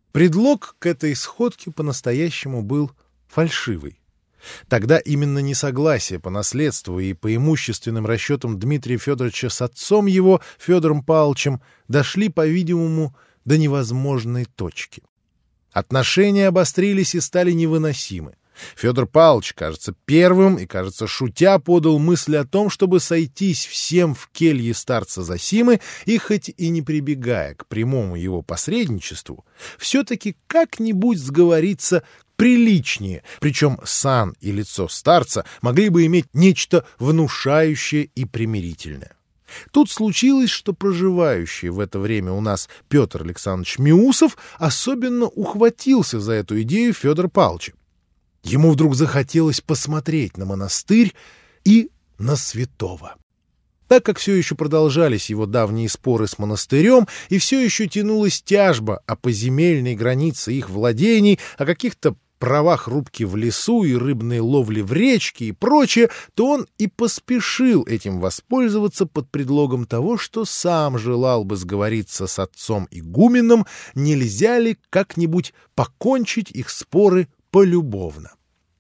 Предлог к этой сходке по-настоящему был фальшивый. Тогда именно несогласие по наследству и по имущественным расчетам Дмитрия Федоровича с отцом его, Федором Павловичем, дошли, по-видимому, до невозможной точки. Отношения обострились и стали невыносимы. Федор Павлович, кажется, первым и, кажется, шутя, подал мысль о том, чтобы сойтись всем в келье старца Зосимы и, хоть и не прибегая к прямому его посредничеству, все-таки как-нибудь сговориться приличнее, причем сан и лицо старца могли бы иметь нечто внушающее и примирительное. Тут случилось, что проживающий в это время у нас Петр Александрович Миусов особенно ухватился за эту идею Федора Павловича. Ему вдруг захотелось посмотреть на монастырь и на святого. Так как все еще продолжались его давние споры с монастырем, и все еще тянулась тяжба о поземельной границе их владений, о каких-то правах рубки в лесу и рыбной ловли в речке и прочее, то он и поспешил этим воспользоваться под предлогом того, что сам желал бы сговориться с отцом игуменом, нельзя ли как-нибудь покончить их споры полюбовно.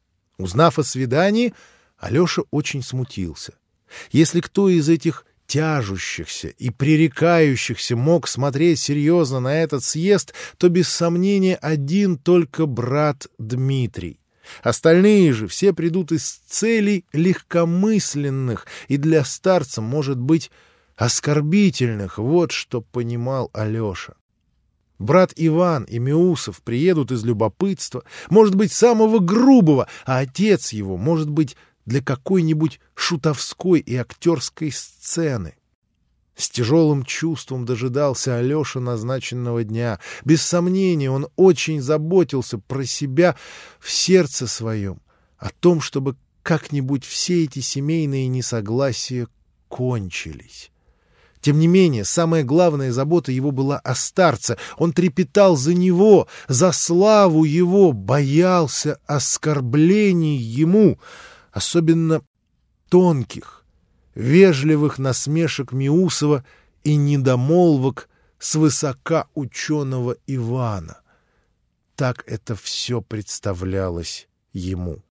Узнав о свидании, Алеша очень смутился. Если кто из этих тяжущихся и пререкающихся мог смотреть серьезно на этот съезд, то без сомнения один только брат Дмитрий. Остальные же все придут из целей легкомысленных и для старца, может быть, оскорбительных, вот что понимал Алеша. Брат Иван и Миусов приедут из любопытства, может быть, самого грубого, а отец его, может быть, для какой-нибудь шутовской и актерской сцены. С тяжелым чувством дожидался Алеша назначенного дня. Без сомнения, он очень заботился про себя в сердце своем, о том, чтобы как-нибудь все эти семейные несогласия кончились. Тем не менее, самая главная забота его была о старце. Он трепетал за него, за славу его, боялся оскорблений ему, особенно тонких, вежливых насмешек Миусова и недомолвок свысока ученого Ивана. Так это все представлялось ему.